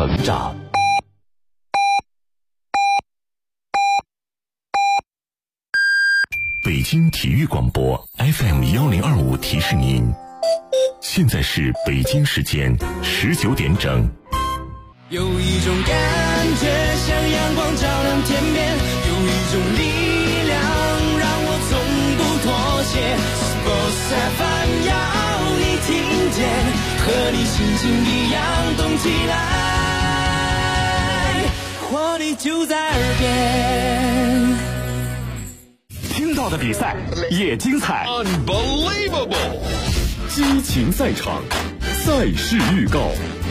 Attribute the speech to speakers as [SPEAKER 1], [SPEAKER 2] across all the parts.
[SPEAKER 1] 成长。北京体育广播 FM1025 提示您，现在是北京时间19点整。
[SPEAKER 2] 有一种感觉像阳光照亮天边，有一种力量让我从不妥协。Sports FM 要你听见，和你心情一样动起来，活力就在耳边。
[SPEAKER 1] 听到的比赛也精彩
[SPEAKER 3] Unbelievable
[SPEAKER 1] 激情赛场，赛事预告。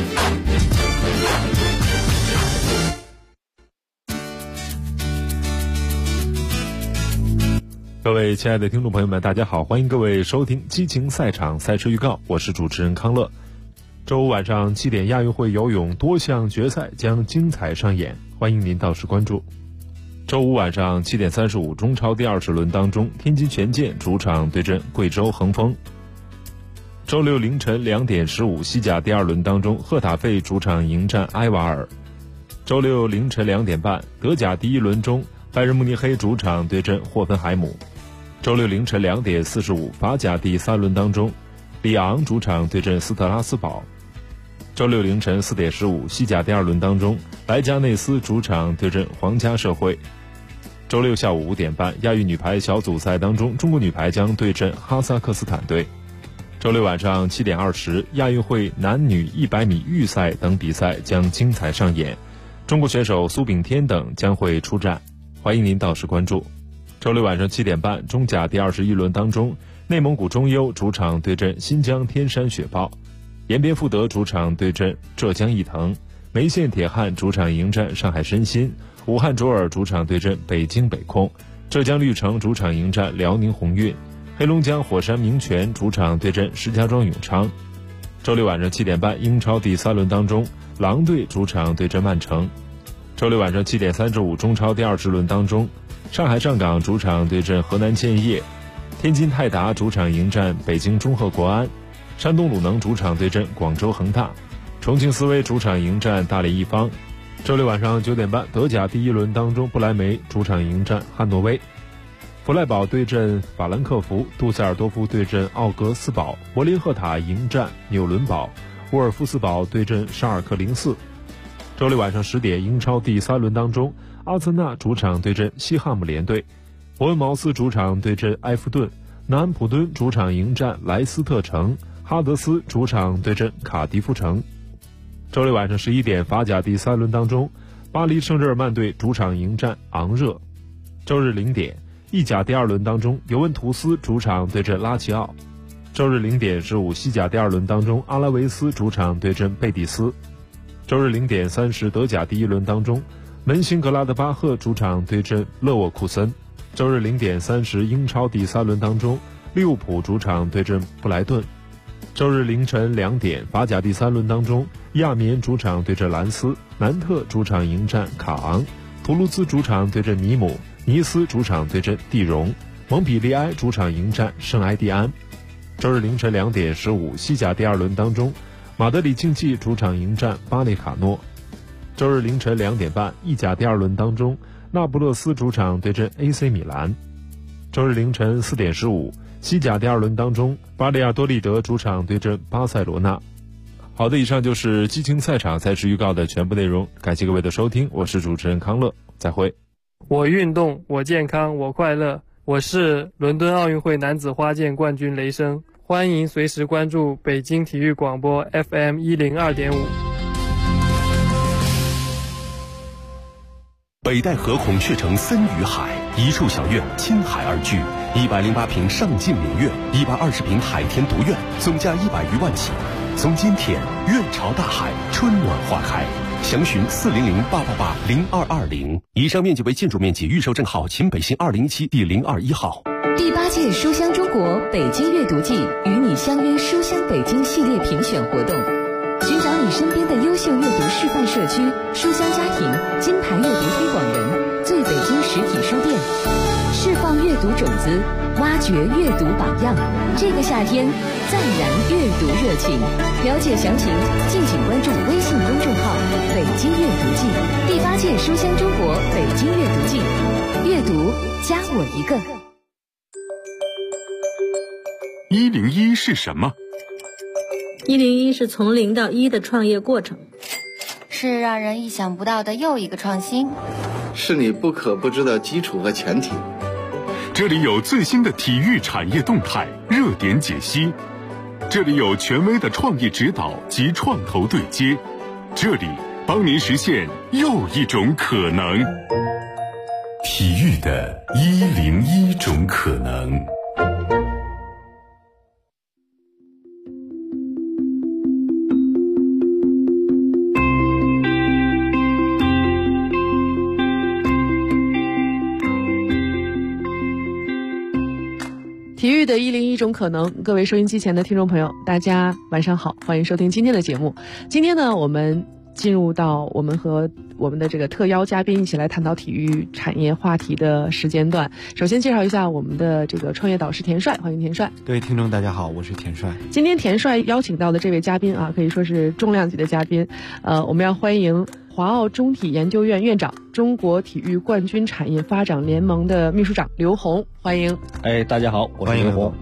[SPEAKER 4] 各位亲爱的听众朋友们，大家好，欢迎各位收听激情赛场赛事预告，我是主持人康乐。周五晚上7点，亚运会游泳多项决赛将精彩上演，欢迎您到时关注。周五晚上7点35，中超第20轮当中，天津权健主场对阵贵州恒丰。周六凌晨2点15，西甲第2轮当中，赫塔费主场迎战埃瓦尔。周六凌晨2点半，德甲第1轮中，拜仁慕尼黑主场对阵霍芬海姆。周六凌晨2点45，法甲第3轮当中，里昂主场对阵斯特拉斯堡。周六凌晨4点15，西甲第2轮当中，莱加内斯主场对阵皇家社会。周六下午5点半，亚运女排小组赛当中，中国女排将对阵哈萨克斯坦队。周六晚上7点20，亚运会男女100米预赛等比赛将精彩上演，中国选手苏炳添等将会出战，欢迎您到时关注。周六晚上7点半，中甲第21轮当中，内蒙古中优主场对阵新疆天山雪豹，延边富德主场对阵浙江毅腾，梅县铁汉主场迎战上海申鑫，武汉卓尔主场对阵北京北控，浙江绿城主场迎战辽宁宏运，黑龙江火山明泉主场对阵石家庄永昌。周六晚上7点半，英超第3轮当中，狼队主场对阵曼城。周六晚上7点35，中超第20轮当中，上海上港主场对阵河南建业，天津泰达主场迎战北京中赫国安，山东鲁能主场对阵广州恒大，重庆斯威主场迎战大连一方。周六晚上9点半，德甲第1轮当中，不莱梅主场迎战汉诺威，弗赖堡对阵法兰克福，杜塞尔多夫对阵奥格斯堡，柏林赫塔迎战纽伦堡，沃尔夫斯堡对阵沙尔克04。周六晚上10点，英超第3轮当中，阿森纳主场对阵西汉姆联队，伯恩茅斯主场对阵埃弗顿，南安普敦主场迎战莱斯特城，哈德斯主场对阵卡迪夫城。周六晚上11点，法甲第3轮当中，巴黎圣日耳曼队主场迎战昂热。周日0点，意甲第2轮当中，尤文图斯主场对阵拉齐奥。周日0点15，西甲第2轮当中，阿拉维斯主场对阵贝蒂斯。周日0点30，德甲第1轮当中，门兴格拉德巴赫主场对阵勒沃库森。周日0点30，英超第3轮当中，利物浦主场对阵布莱顿。周日凌晨2点，法甲第3轮当中，亚眠主场对阵兰斯，南特主场迎战卡昂，图卢兹主场对阵尼姆，尼斯主场对阵蒂荣，蒙彼利埃主场迎战圣埃蒂安。周日凌晨2点15，西甲第2轮当中，马德里竞技主场迎战巴内卡诺。周日凌晨2点半，意甲第2轮当中，那不勒斯主场对阵 AC 米兰。周日凌晨4点15，西甲第2轮当中，巴利亚多利德主场对阵巴塞罗那。好的，以上就是激情赛场赛事预告的全部内容，感谢各位的收听，我是主持人康乐，再会。
[SPEAKER 5] 我运动，我健康，我快乐。我是伦敦奥运会男子花剑冠军雷声，欢迎随时关注北京体育广播 FM102.5。
[SPEAKER 1] 北戴河孔雀城森与海，一处小院倾海而居，108平上镜名院，120平海天独院，总价100余万起。从今天，院朝大海，春暖花开。详询400-888-0220。以上面积为建筑面积，预售证号秦北新2017第021号。
[SPEAKER 6] 第8届书香中国北京阅读季与你相约书香北京系列评选活动，寻找你身边的优秀阅读示范社区、书香家庭、金牌阅读推广人、最北京实体书店，释放阅读种子，挖掘阅读榜样。这个夏天，再燃阅读热情。了解详情，敬请关注微信公众号“北届书香中国北京阅读季，阅读加我一个。
[SPEAKER 1] 101是什么
[SPEAKER 7] ？101是从0到1的创业过程，
[SPEAKER 8] 是让人意想不到的又一个创新，
[SPEAKER 9] 是你不可不知的基础和前提。
[SPEAKER 1] 这里有最新的体育产业动态热点解析，这里有权威的创业指导及创投对接，这里帮您实现又一种可能。体育的101种可能。
[SPEAKER 10] 体育的101种可能，各位收音机前的听众朋友，大家晚上好，欢迎收听今天的节目。今天呢，我们进入到我们和我们的这个特邀嘉宾一起来探讨体育产业话题的时间段。首先介绍一下我们的这个创业导师田帅，欢迎田帅。
[SPEAKER 11] 各位听众大家好，我是田帅。
[SPEAKER 10] 今天田帅邀请到的这位嘉宾啊，可以说是重量级的嘉宾。我们要欢迎华奥中体研究院院长、中国体育冠军产业发展联盟的秘书长刘宏，欢迎。
[SPEAKER 12] 大家好，我是刘宏。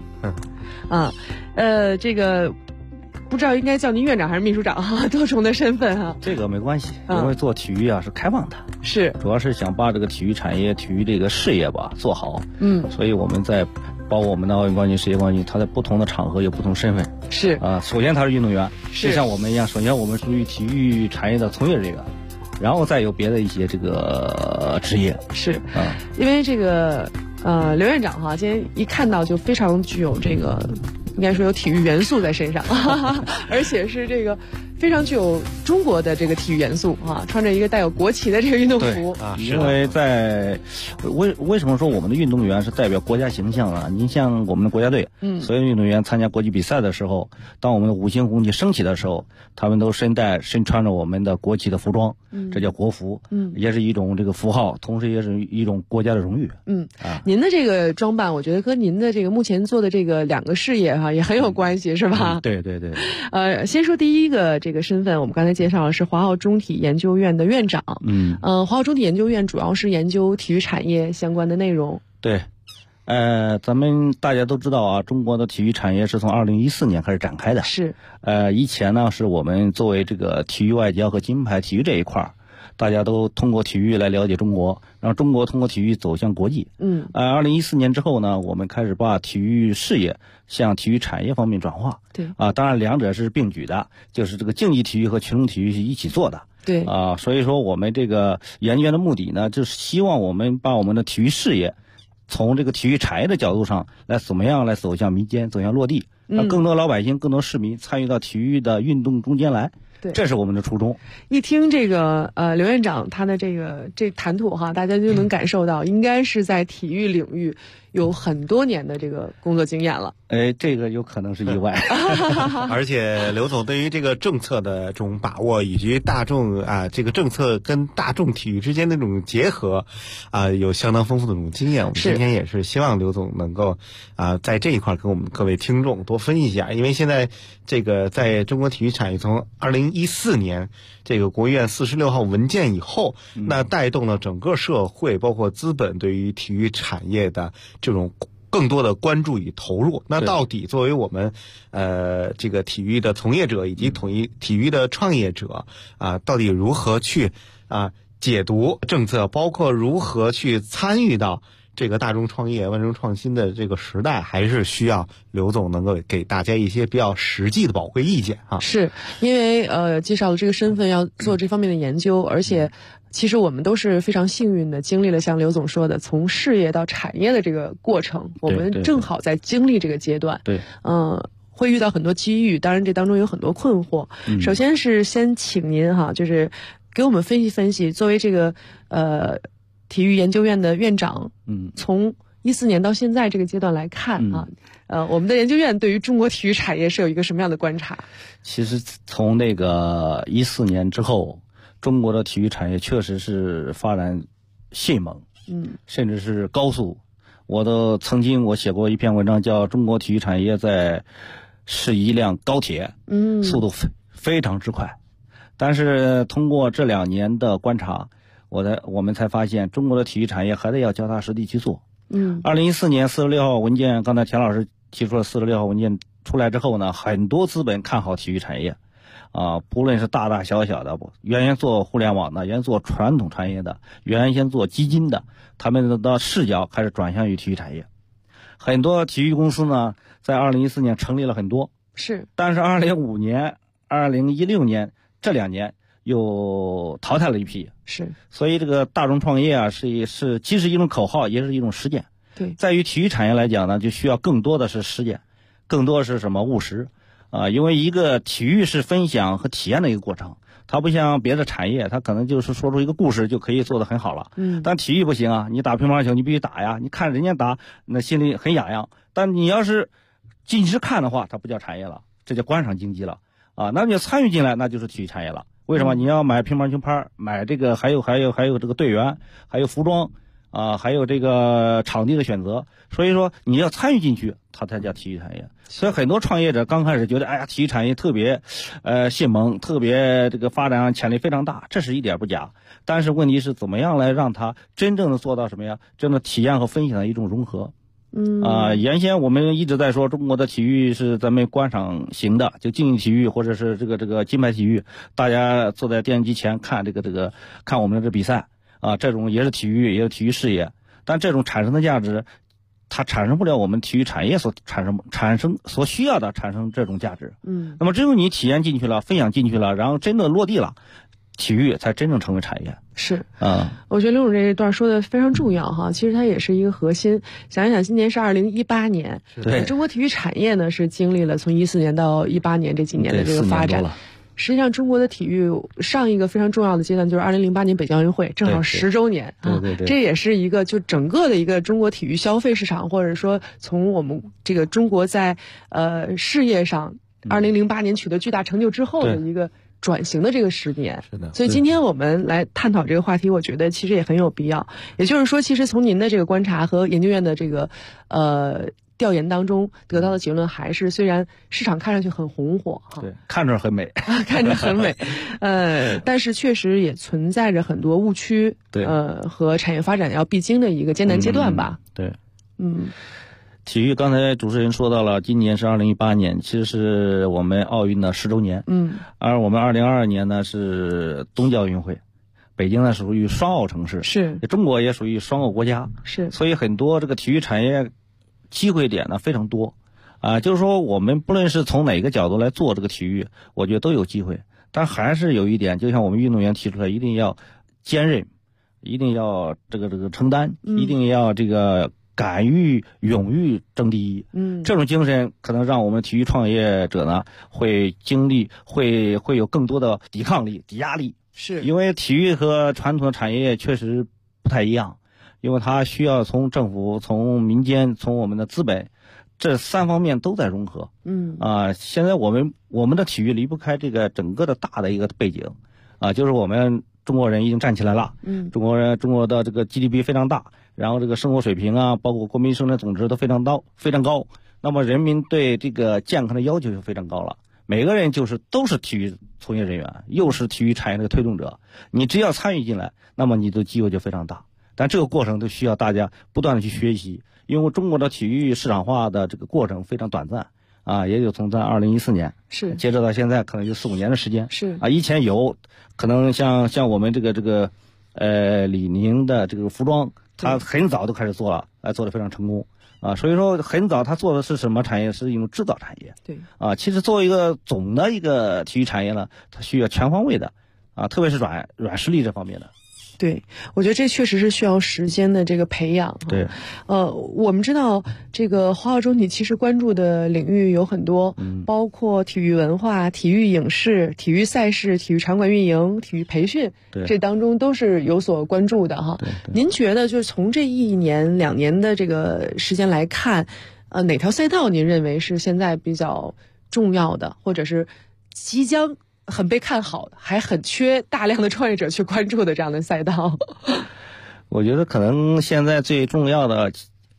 [SPEAKER 10] 这个不知道应该叫您院长还是秘书长哈，多重的身份哈。
[SPEAKER 12] 这个没关系，因为做体育啊是开放的，
[SPEAKER 10] 是
[SPEAKER 12] 主要是想把这个体育产业、体育这个事业吧做好。所以我们在包括我们的奥运冠军、世界冠军，他在不同的场合有不同身份。
[SPEAKER 10] 是
[SPEAKER 12] 首先他是运动员，
[SPEAKER 10] 是
[SPEAKER 12] 就像我们一样，首先我们属于体育产业的从业人员，然后再有别的一些这个职业。
[SPEAKER 10] 是因为这个刘院长哈，今天一看到就非常具有这个应该说有体育元素在身上，而且是这个非常具有中国的这个体育元素啊，穿着一个带有国旗的这个运动服
[SPEAKER 12] 因为在为什么说我们的运动员是代表国家形象啊？您像我们的国家队，所有运动员参加国际比赛的时候，当我们的五星红旗升起的时候，他们都身穿着我们的国旗的服装，这叫国服，也是一种这个符号，同时也是一种国家的荣誉。
[SPEAKER 10] 您的这个装扮，我觉得和您的这个目前做的这个2个事业哈也很有关系，是吧？
[SPEAKER 12] 对对对。
[SPEAKER 10] 先说第一个这个身份，我们刚才介绍的是华奥中体研究院的院长。华奥中体研究院主要是研究体育产业相关的内容。
[SPEAKER 12] 对，咱们大家都知道啊，中国的体育产业是从2014年开始展开的。
[SPEAKER 10] 是。
[SPEAKER 12] 以前呢是我们作为这个体育外交和金牌体育这一块儿，大家都通过体育来了解中国，让中国通过体育走向国际。2014年之后呢，我们开始把体育事业向体育产业方面转化。
[SPEAKER 10] 对。
[SPEAKER 12] 当然两者是并举的，就是这个竞技体育和群众体育是一起做的。
[SPEAKER 10] 对。
[SPEAKER 12] 所以说我们这个研究院的目的呢，就是希望我们把我们的体育事业从这个体育产业的角度上来怎么样来走向民间，走向落地，让更多老百姓、更多市民参与到体育的运动中间来。
[SPEAKER 10] 对，
[SPEAKER 12] 这是我们的初衷。
[SPEAKER 10] 一听这个刘院长他的这谈吐哈，大家就能感受到应该是在体育领域有很多年的这个工作经验了。
[SPEAKER 12] 这个有可能是意外。
[SPEAKER 11] 而且刘总对于这个政策的这种把握，以及大众这个政策跟大众体育之间的这种结合有相当丰富的这种经验。我们今天也是希望刘总能够在这一块跟我们各位听众多分析一下，因为现在这个在中国体育产业从2014年这个国务院46号文件以后，那带动了整个社会包括资本对于体育产业的这种更多的关注与投入。那到底作为我们这个体育的从业者以及体育的创业者到底如何去解读政策，包括如何去参与到这个大众创业、万众创新的这个时代，还是需要刘总能够给大家一些比较实际的宝贵意见
[SPEAKER 10] 是因为介绍了这个身份要做这方面的研究，而且其实我们都是非常幸运的，经历了像刘总说的从事业到产业的这个过程，我们正好在经历这个阶段。
[SPEAKER 12] 对，
[SPEAKER 10] 会遇到很多机遇，当然这当中有很多困惑。首先是先请您就是给我们分析分析，作为这个体育研究院的院长，从14年到现在这个阶段来看我们的研究院对于中国体育产业是有一个什么样的观察？
[SPEAKER 12] 其实从那个14年之后，中国的体育产业确实是发展迅猛，甚至是高速。曾经我写过一篇文章，叫《中国体育产业是一辆高铁》，速度非常之快。但是通过这2年的观察， 我们才发现中国的体育产业还得要脚踏实地去做。2014年46号文件，刚才田老师提出了46号文件出来之后呢，很多资本看好体育产业，不论是大大小小的，原先做互联网的，原先做传统产业的，原先做基金的，他们的视角开始转向于体育产业。很多体育公司呢，在2014年成立了很多，但是2015年、2016年这2年又淘汰了一批，所以这个大众创业啊，既是一种口号，也是一种实践。
[SPEAKER 10] 对，
[SPEAKER 12] 在于体育产业来讲呢，就需要更多的是实践，更多的是什么务实因为一个体育是分享和体验的一个过程，它不像别的产业，它可能就是说出一个故事就可以做得很好了。但体育不行啊，你打乒乓球你必须打呀，你看人家打那心里很痒痒，但你要是进去看的话，它不叫产业了，这叫观赏竞技了那你参与进来，那就是体育产业了。为什么？你要买乒乓球拍，买这个还有这个队员，还有服装还有这个场地的选择，所以说你要参与进去，它才叫体育产业。所以很多创业者刚开始觉得，哎呀，体育产业特别迅猛，特别这个发展潜力非常大，这是一点不假。但是问题是怎么样来让它真正的做到什么呀？真的体验和分享的一种融合。原先我们一直在说中国的体育是咱们观赏型的，就竞技体育或者是这个金牌体育，大家坐在电视机前看看我们的这比赛这种也是体育，也是体育事业，但这种产生的价值，它产生不了我们体育产业所产生所需要的产生这种价值。那么只有你体验进去了，分享进去了，然后真的落地了，体育才真正成为产业。
[SPEAKER 10] 我觉得刘总这一段说的非常重要哈，其实它也是一个核心。想一想，今年是2018年，
[SPEAKER 12] 对
[SPEAKER 10] 中国体育产业呢是经历了从14年到18年这几年的这个发展。实际上，中国的体育上一个非常重要的阶段就是2008年北京奥运会，正好10周年
[SPEAKER 12] 对，
[SPEAKER 10] 这也是一个就整个的一个中国体育消费市场，或者说从我们这个中国在事业上2008年取得巨大成就之后的一个转型的这个10年。所以今天我们来探讨这个话题，我觉得其实也很有必要。也就是说，其实从您的这个观察和研究院的这个调研当中得到的结论还是，虽然市场看上去很红火
[SPEAKER 12] 对，看着很美
[SPEAKER 10] 看着很美但是确实也存在着很多误区，
[SPEAKER 12] 对
[SPEAKER 10] 和产业发展要必经的一个艰难阶段吧。
[SPEAKER 12] 对，体育刚才主持人说到了，今年是2018年，其实是我们奥运的10周年。而我们2022年呢是冬季奥运会，北京呢属于双奥城市，中国也属于双奥国家，所以很多这个体育产业机会点呢非常多就是说我们不论是从哪个角度来做这个体育，我觉得都有机会。但还是有一点，就像我们运动员提出来，一定要坚韧，一定要这个承担，一定要这个敢于勇于争第一。这种精神可能让我们体育创业者呢会经历会有更多的抵抗力、抵压力。因为体育和传统的产业确实不太一样，因为它需要从政府、从民间、从我们的资本这3方面都在融合。现在我们的体育离不开这个整个的大的一个背景就是我们中国人已经站起来了。中国的这个 GDP 非常大，然后这个生活水平包括国民生产总值都非常高。那么人民对这个健康的要求就非常高了。每个人都是体育从业人员，又是体育产业的推动者。你只要参与进来，那么你的机会就非常大。但这个过程都需要大家不断的去学习，因为中国的体育市场化的这个过程非常短暂也就从在2014年接着到现在可能就4-5年的时间。以前有可能像我们这个李宁的这个服装，他很早都开始做了，做得非常成功所以说很早他做的是什么产业？是一种制造产业。
[SPEAKER 10] 对
[SPEAKER 12] 其实作为一个总的一个体育产业呢，它需要全方位的特别是软实力这方面的。
[SPEAKER 10] 对，我觉得这确实是需要时间的这个培养。
[SPEAKER 12] 对，
[SPEAKER 10] 我们知道这个华奥中体其实关注的领域有很多，包括体育文化、体育影视、体育赛事、体育场馆运营、体育培训，这当中都是有所关注的哈。您觉得就是从这1年2年的这个时间来看，哪条赛道您认为是现在比较重要的，或者是即将很被看好的，还很缺大量的创业者去关注的这样的赛道？
[SPEAKER 12] 我觉得可能现在最重要的，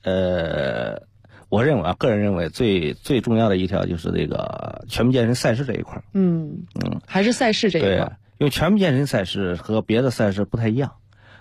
[SPEAKER 12] 我认为个人认为最重要的一条就是这个全民健身赛事这一块。
[SPEAKER 10] 还是赛事这一块。
[SPEAKER 12] 对，因为全民健身赛事和别的赛事不太一样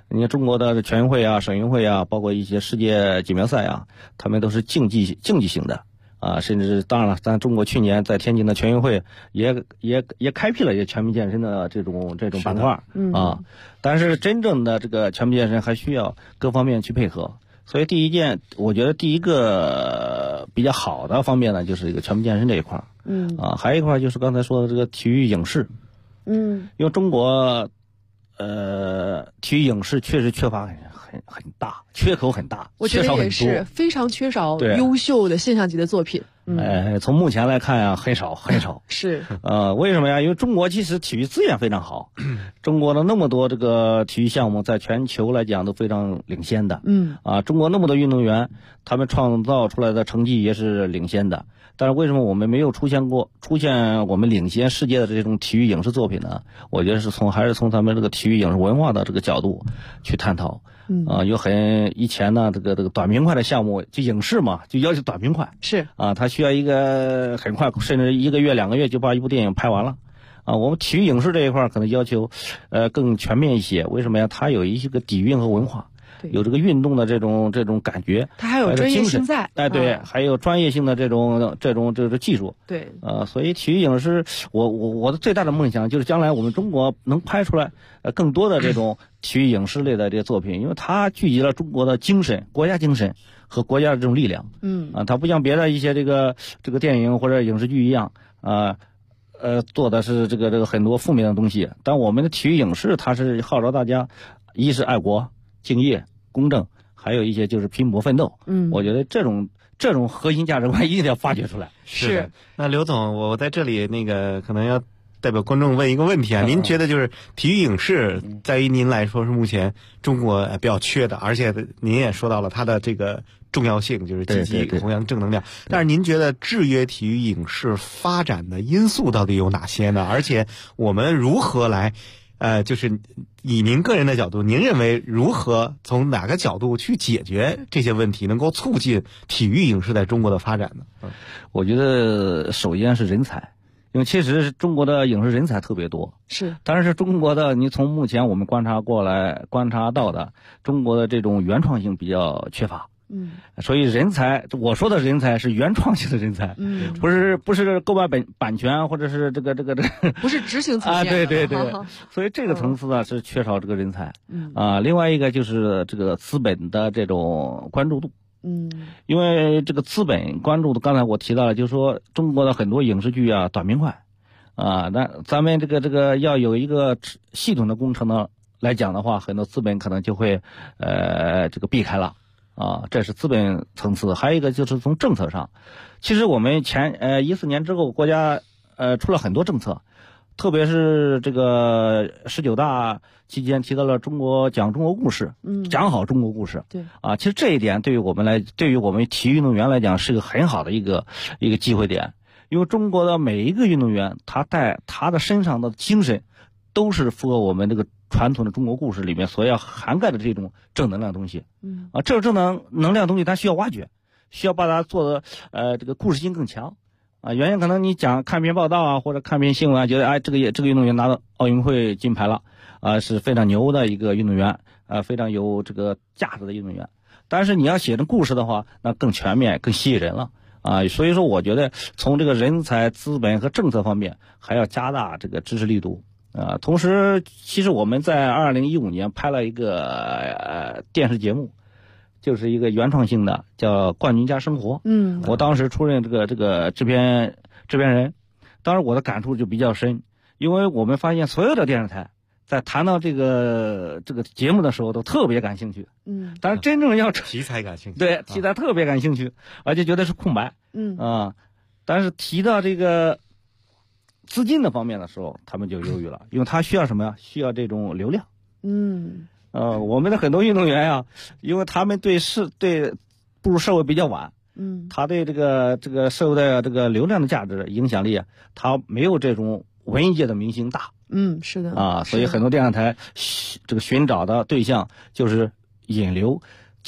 [SPEAKER 12] 你看中国的全运会啊、省运会啊，包括一些世界锦标赛啊，他们都是竞技性的啊，甚至当然了，咱中国去年在天津的全运会也开辟了一些全民健身的这种板块啊，但是真正的这个全民健身还需要各方面去配合。所以我觉得第一个比较好的方面呢，就是这个全民健身这一块还有一块就是刚才说的这个体育影视，因为中国体育影视确实缺乏很大，缺口很大，
[SPEAKER 10] 我觉得也是非常缺少优秀的现象级的作品。
[SPEAKER 12] 从目前来看呀，很少
[SPEAKER 10] 是
[SPEAKER 12] 为什么呀？因为中国其实体育资源非常好，中国的那么多这个体育项目在全球来讲都非常领先的。中国那么多运动员，他们创造出来的成绩也是领先的。但是为什么我们没有出现我们领先世界的这种体育影视作品呢？我觉得还是从咱们这个体育影视文化的这个角度去探讨。以前呢，这个短平快的项目，就影视嘛，就要求短平快。
[SPEAKER 10] 是
[SPEAKER 12] 它需要一个很快，甚至1个月、2个月就把一部电影拍完了。我们体育影视这一块可能要求更全面一些。为什么呀？它有一些个底蕴和文化。有这个运动的这种感觉，
[SPEAKER 10] 它还有专业性在，
[SPEAKER 12] 对，还有专业性的这种技术，
[SPEAKER 10] 对，
[SPEAKER 12] 所以体育影视，我的最大的梦想就是将来我们中国能拍出来更多的这种体育影视类的这些作品，因为它聚集了中国的精神、国家精神和国家的这种力量，它不像别的一些这个电影或者影视剧一样，做的是这个很多负面的东西，但我们的体育影视它是号召大家，一是爱国、敬业、公正，还有一些就是拼搏奋斗。我觉得这种核心价值观一定要发掘出来。
[SPEAKER 11] 是。那刘总，我在这里可能要代表观众问一个问题啊，您觉得就是体育影视在于您来说是目前中国比较缺的，而且您也说到了它的这个重要性，就是积极弘扬正能量。但是您觉得制约体育影视发展的因素到底有哪些呢？而且我们如何来就是以您个人的角度，您认为如何从哪个角度去解决这些问题，能够促进体育影视在中国的发展呢？
[SPEAKER 12] 我觉得首先是人才，因为其实中国的影视人才特别多，
[SPEAKER 10] 是，
[SPEAKER 12] 但是中国的你从目前我们观察到的，中国的这种原创性比较缺乏。所以人才，我说的人才是原创性的人才，不是购买版权或者是这个
[SPEAKER 10] 不是执行层面
[SPEAKER 12] 对，所以这个层次呢是缺少这个人才。另外一个就是这个资本的这种关注度。因为这个资本关注的，刚才我提到了，就是说中国的很多影视剧啊短平快那咱们这个要有一个系统的工程呢来讲的话，很多资本可能就会这个避开了。这是资本层次。还有一个就是从政策上，其实我们14年之后，国家出了很多政策，特别是这个19大期间提到了讲中国故事，讲好中国故事。
[SPEAKER 10] 对
[SPEAKER 12] 其实这一点对于我们体育运动员来讲是个很好的一个机会点，因为中国的每一个运动员，他带他的身上的精神，都是符合我们这个传统的中国故事里面所要涵盖的这种正能量东西。这种正能量东西它需要挖掘，需要把它做的这个故事性更强。原先可能你看篇报道啊，或者看篇新闻啊，觉得这个运动员拿到奥运会金牌了是非常牛的一个运动员非常有这个价值的运动员。但是你要写成故事的话，那更全面、更吸引人了所以说我觉得从这个人才、资本和政策方面还要加大这个支持力度。同时其实我们在2015年拍了一个电视节目，就是一个原创性的叫《冠军家生活》。我当时出任这个制片人，当时我的感触就比较深，因为我们发现所有的电视台在谈到这个节目的时候都特别感兴趣。但是真正要
[SPEAKER 11] 题材感兴趣，
[SPEAKER 12] 对，题材特别感兴趣，而且觉得是空白。但是提到这个资金的方面的时候，他们就犹豫了，因为他需要什么呀？需要这种流量。我们的很多运动员呀，因为他们步入社会比较晚，他对这个社会的这个流量的价值、影响力他没有这种文艺界的明星大。
[SPEAKER 10] 是的
[SPEAKER 12] 所以很多电视台这个寻找的对象就是引流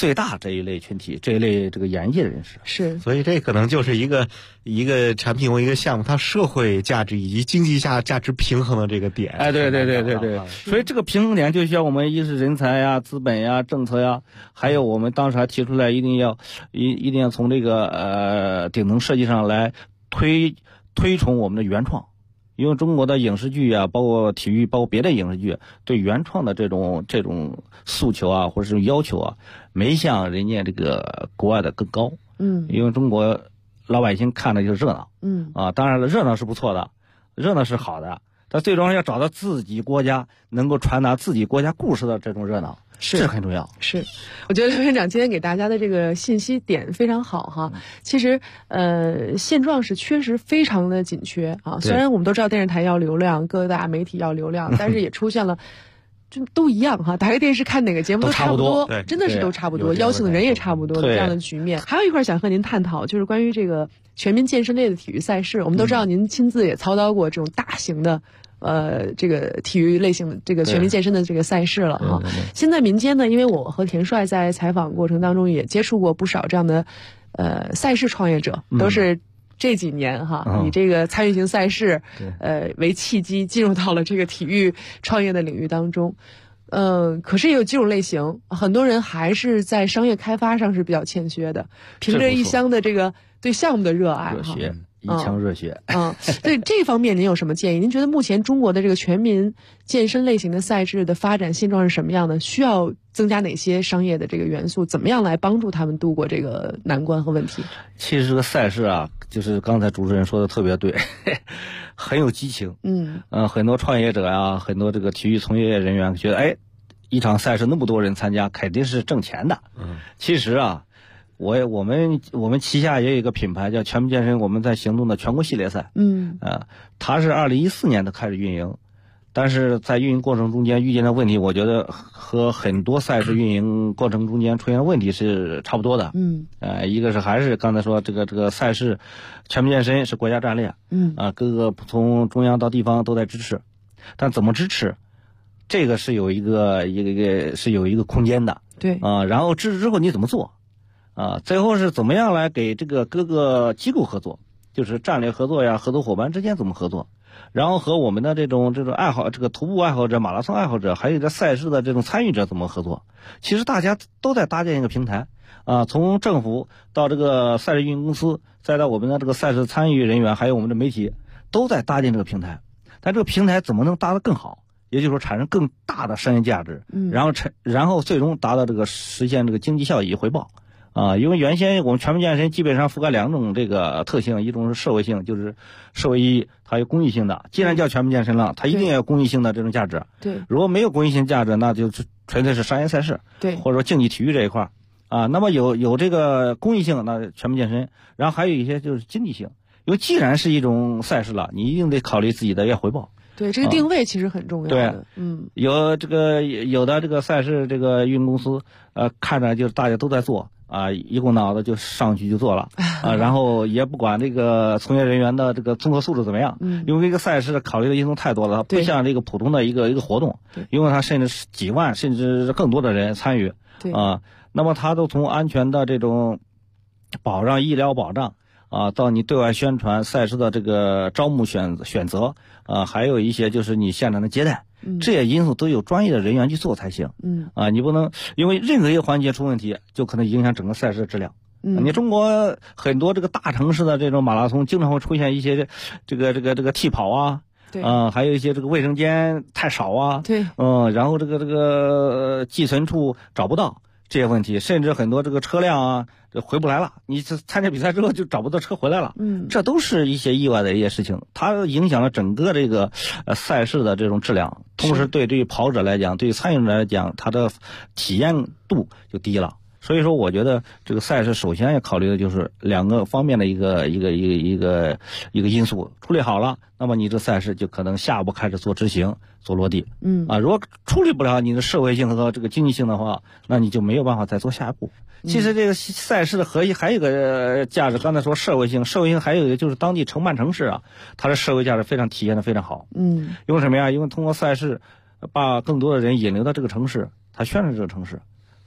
[SPEAKER 12] 最大这一类群体，这一类这个演艺人士。
[SPEAKER 10] 是，
[SPEAKER 11] 所以这可能就是一个产品或一个项目，它社会价值以及经济价值平衡的这个点。
[SPEAKER 12] 哎，对，所以这个平衡点就需要我们一是人才呀、资本呀、政策呀，还有我们当时还提出来一定要从这个顶层设计上来推崇我们的原创。因为中国的影视剧啊，包括体育，包括别的影视剧，对原创的这种诉求啊，或者是要求啊，没像人家这个国外的更高。因为中国老百姓看的就是热闹。当然了，热闹是不错的，热闹是好的，但最重要要找到自己国家能够传达自己国家故事的这种热闹。这很重要。
[SPEAKER 10] 是，我觉得刘院长今天给大家的这个信息点非常好哈。其实现状是确实非常的紧缺啊。虽然我们都知道电视台要流量，各大媒体要流量，但是也出现了就都一样哈，打开电视看哪个节目都差不多，真的是都差不多，邀请的人也差不多的这样的局面。还有一块想和您探讨，就是关于这个全民健身类的体育赛事。我们都知道您亲自也操刀过这种大型的这个体育类型的这个全民健身的这个赛事了哈。现在民间呢，因为我和田帅在采访过程当中也接触过不少这样的赛事创业者，都是这几年哈，以这个参与型赛事为契机进入到了这个体育创业的领域当中。可是也有几种类型，很多人还是在商业开发上是比较欠缺的，凭着一厢的这个对项目的热爱哈。
[SPEAKER 12] 一腔热血。
[SPEAKER 10] 对这方面您有什么建议？您觉得目前中国的这个全民健身类型的赛事的发展现状是什么样的？需要增加哪些商业的这个元素？怎么样来帮助他们度过这个难关和问题？
[SPEAKER 12] 其实这个赛事啊，就是刚才主持人说的特别对，很有激情。很多创业者啊，很多这个体育从业人员觉得，一场赛事那么多人参加，肯定是挣钱的。其实啊。我们旗下也有一个品牌叫全民健身，我们在行动的全国系列赛。它是2014年的开始运营，但是在运营过程中间遇见的问题，我觉得和很多赛事运营过程中间出现的问题是差不多的。一个是还是刚才说这个赛事全民健身是国家战略。各个从中央到地方都在支持，但怎么支持，这个是有一个空间的。
[SPEAKER 10] 对。
[SPEAKER 12] 然后支持之后你怎么做？最后是怎么样来给这个各个机构合作，就是战略合作呀，合作伙伴之间怎么合作，然后和我们的这种爱好，这个徒步爱好者、马拉松爱好者，还有这赛事的这种参与者怎么合作？其实大家都在搭建一个平台从政府到这个赛事运营公司，再到我们的这个赛事参与人员，还有我们的媒体，都在搭建这个平台。但这个平台怎么能搭得更好？也就是说产生更大的商业价值，然后最终达到这个实现这个经济效益回报。因为原先我们全民健身基本上覆盖两种这个特性，一种是社会性，就是社会意义，它有公益性的。既然叫全民健身了，它一定要有公益性的这种价值。
[SPEAKER 10] 对，
[SPEAKER 12] 如果没有公益性价值，那就纯粹是商业赛事。
[SPEAKER 10] 对，
[SPEAKER 12] 或者说竞技体育这一块那么有这个公益性，那全民健身，然后还有一些就是经济性，因为既然是一种赛事了，你一定得考虑自己的要回报。
[SPEAKER 10] 对，这个定位其实很重要的。
[SPEAKER 12] 有的这个赛事这个运营公司看着就是大家都在做。一股脑的就上去就做了然后也不管这个从业人员的这个综合素质怎么样，因为这个赛事考虑的因素太多了，不像这个普通的一个活动，因为它甚至是几万甚至更多的人参与那么它都从安全的这种保障、医疗保障到你对外宣传赛事的这个招募选择还有一些就是你现场的接待。这些因素都有专业的人员去做才行。你不能因为任何一个环节出问题，就可能影响整个赛事的质量。你中国很多这个大城市的这种马拉松，经常会出现一些这个替跑还有一些这个卫生间太少
[SPEAKER 10] 对，
[SPEAKER 12] 然后这个寄存处找不到这些问题，甚至很多这个车辆回不来了，你参加比赛之后就找不到车回来了。这都是一些意外的一些事情，它影响了整个这个赛事的这种质量，同时对于跑者来讲，对于参与者来讲，它的体验度就低了。所以说我觉得这个赛事首先要考虑的就是两个方面的一个因素，处理好了，那么你这赛事就可能下一步开始做执行、做落地。如果处理不了你的社会性和这个经济性的话，那你就没有办法再做下一步。其实这个赛事的核心还有一个价值，刚才说社会性还有一个就是当地承办城市它的社会价值非常体现的非常好。因为什么呀？因为通过赛事把更多的人引流到这个城市，他宣传这个城市，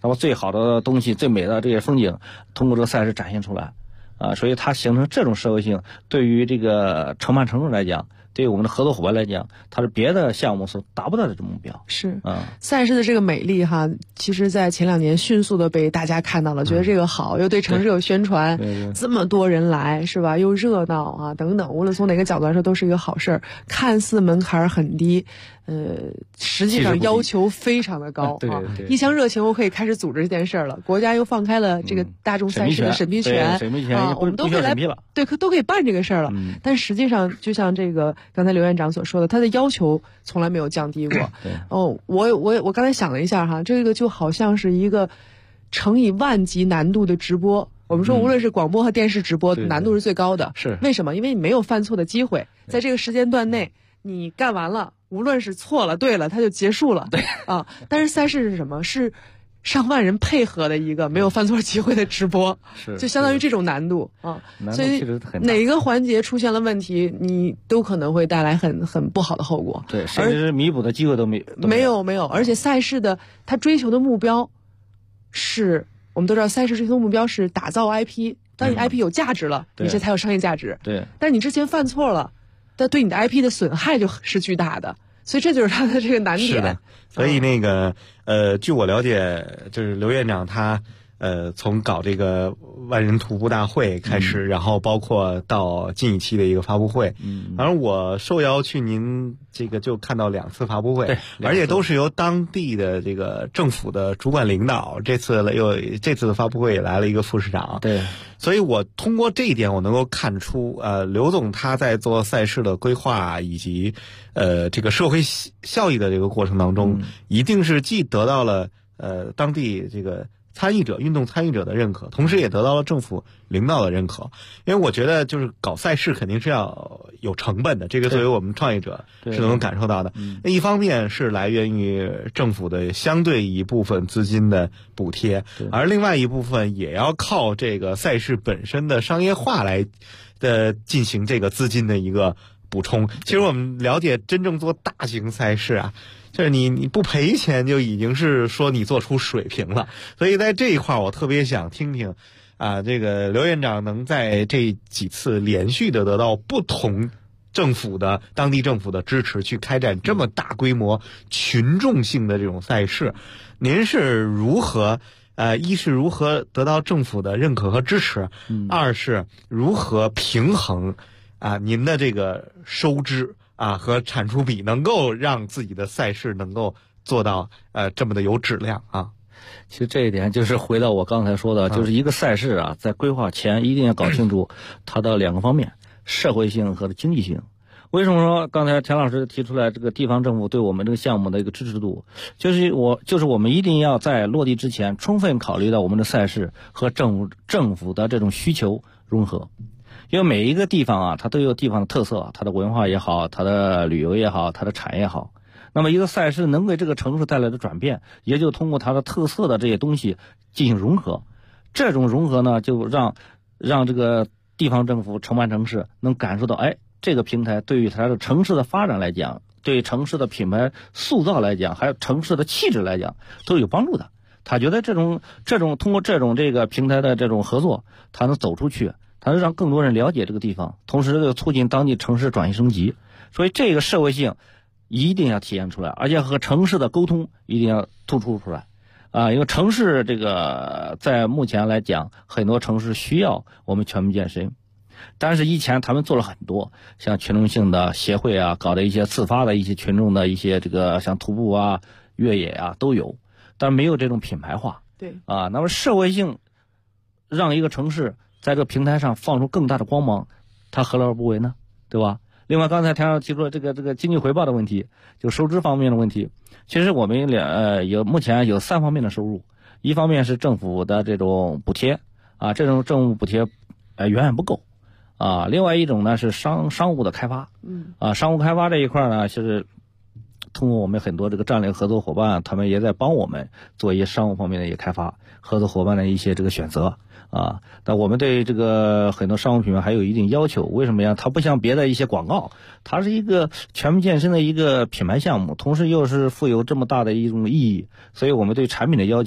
[SPEAKER 12] 那么最好的东西、最美的这些风景，通过这个赛事展现出来，所以它形成这种社会性，对于这个承办城市来讲，对于我们的合作伙伴来讲，它是别的项目所达不到的这种目标。
[SPEAKER 10] 是，赛事的这个美丽哈，其实在前2年迅速的被大家看到了，觉得这个好，又对城市有宣传，这么多人来是吧？又热闹啊等等，无论从哪个角度来说都是一个好事儿。看似门槛很低，实际上要求非常的高啊！一腔热情，我可以开始组织这件事儿了。国家又放开了这个大众赛事的审批权啊，我们都可以来，对，都可以办这个事儿了。但实际上，就像这个刚才刘院长所说的，他的要求从来没有降低过。我刚才想了一下哈，这个就好像是一个乘以万级难度的直播。我们说，无论是广播和电视直播，难度是最高的。是为什么？因为你没有犯错的机会，在这个时间段内，你干完了。无论是错了对了，它就结束了。对啊，但是赛事是什么？是上万人配合的一个没有犯错机会的直播，就相当于这种难度啊。所以哪一个环节出现了问题，你都可能会带来很不好的后果。
[SPEAKER 12] 对，甚至是弥补的机会都没
[SPEAKER 10] 有。而且赛事的它追求的目标是，我们都知道赛事追求的目标是打造 IP。当你 IP 有价值了，你这才有商业价值。
[SPEAKER 12] 对，
[SPEAKER 10] 但是你之前犯错了，但对你的 IP 的损害就是巨大的。所以这就是他的这个难点。
[SPEAKER 11] 是的，所以那个据我了解，就是刘院长他从搞这个万人徒步大会开始，然后包括到近一期的一个发布会。反正我受邀去您这个就看到2次发布会，而且都是由当地的这个政府的主管领导。这次的发布会也来了一个副市长。
[SPEAKER 12] 对，
[SPEAKER 11] 所以我通过这一点，我能够看出，刘总他在做赛事的规划以及这个社会效益的这个过程当中，一定是既得到了当地这个运动参与者的认可，同时也得到了政府领导的认可。因为我觉得就是搞赛事肯定是要有成本的，这个作为我们创业者是能够感受到的。那一方面是来源于政府的相对一部分资金的补贴，而另外一部分也要靠这个赛事本身的商业化来进行这个资金的一个补充。其实我们了解，真正做大型赛事啊，就是你不赔钱就已经是说你做出水平了。所以在这一块我特别想听听这个刘院长能在这几次连续的得到不同当地政府的支持，去开展这么大规模群众性的这种赛事，您是如何一是如何得到政府的认可和支持，二是如何平衡您的这个收支和产出比，能够让自己的赛事能够做到这么的有质量啊。
[SPEAKER 12] 其实这一点就是回到我刚才说的，就是一个赛事在规划前一定要搞清楚它的2个方面，社会性和经济性。为什么说刚才田老师提出来这个地方政府对我们这个项目的一个支持度，就是我们一定要在落地之前充分考虑到我们的赛事和政府的这种需求融合。因为每一个地方它都有地方的特色，它的文化也好，它的旅游也好，它的产业也好。那么一个赛事能给这个城市带来的转变，也就通过它的特色的这些东西进行融合。这种融合呢，就让这个地方政府承办城市能感受到，这个平台对于它的城市的发展来讲，对城市的品牌塑造来讲，还有城市的气质来讲，都有帮助的。他觉得这种通过这种这个平台的这种合作，他能走出去，它能让更多人了解这个地方，同时又促进当地城市转型升级。所以这个社会性一定要体现出来，而且和城市的沟通一定要突出出来因为城市这个在目前来讲，很多城市需要我们全面健身，但是以前他们做了很多像群众性的协会搞的一些自发的一些群众的一些这个像徒步越野都有，但没有这种品牌化。
[SPEAKER 10] 对
[SPEAKER 12] 那么社会性让一个城市在这个平台上放出更大的光芒，它何乐而不为呢？对吧？另外，刚才田老师提出了这个经济回报的问题，就收支方面的问题。其实我们目前有3方面的收入，一方面是政府的这种补贴这种政府补贴远远不够另外一种呢是商务的开发商务开发这一块呢，其实通过我们很多这个战略合作伙伴，他们也在帮我们做一些商务方面的一些开发，合作伙伴的一些这个选择但我们对这个很多商务品牌还有一定要求。为什么呀？它不像别的一些广告，它是一个全面健身的一个品牌项目，同时又是富有这么大的一种意义，所以我们对产品的要求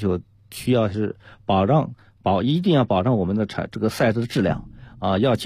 [SPEAKER 12] 需要是一定要保障我们的这个赛事的质量啊，要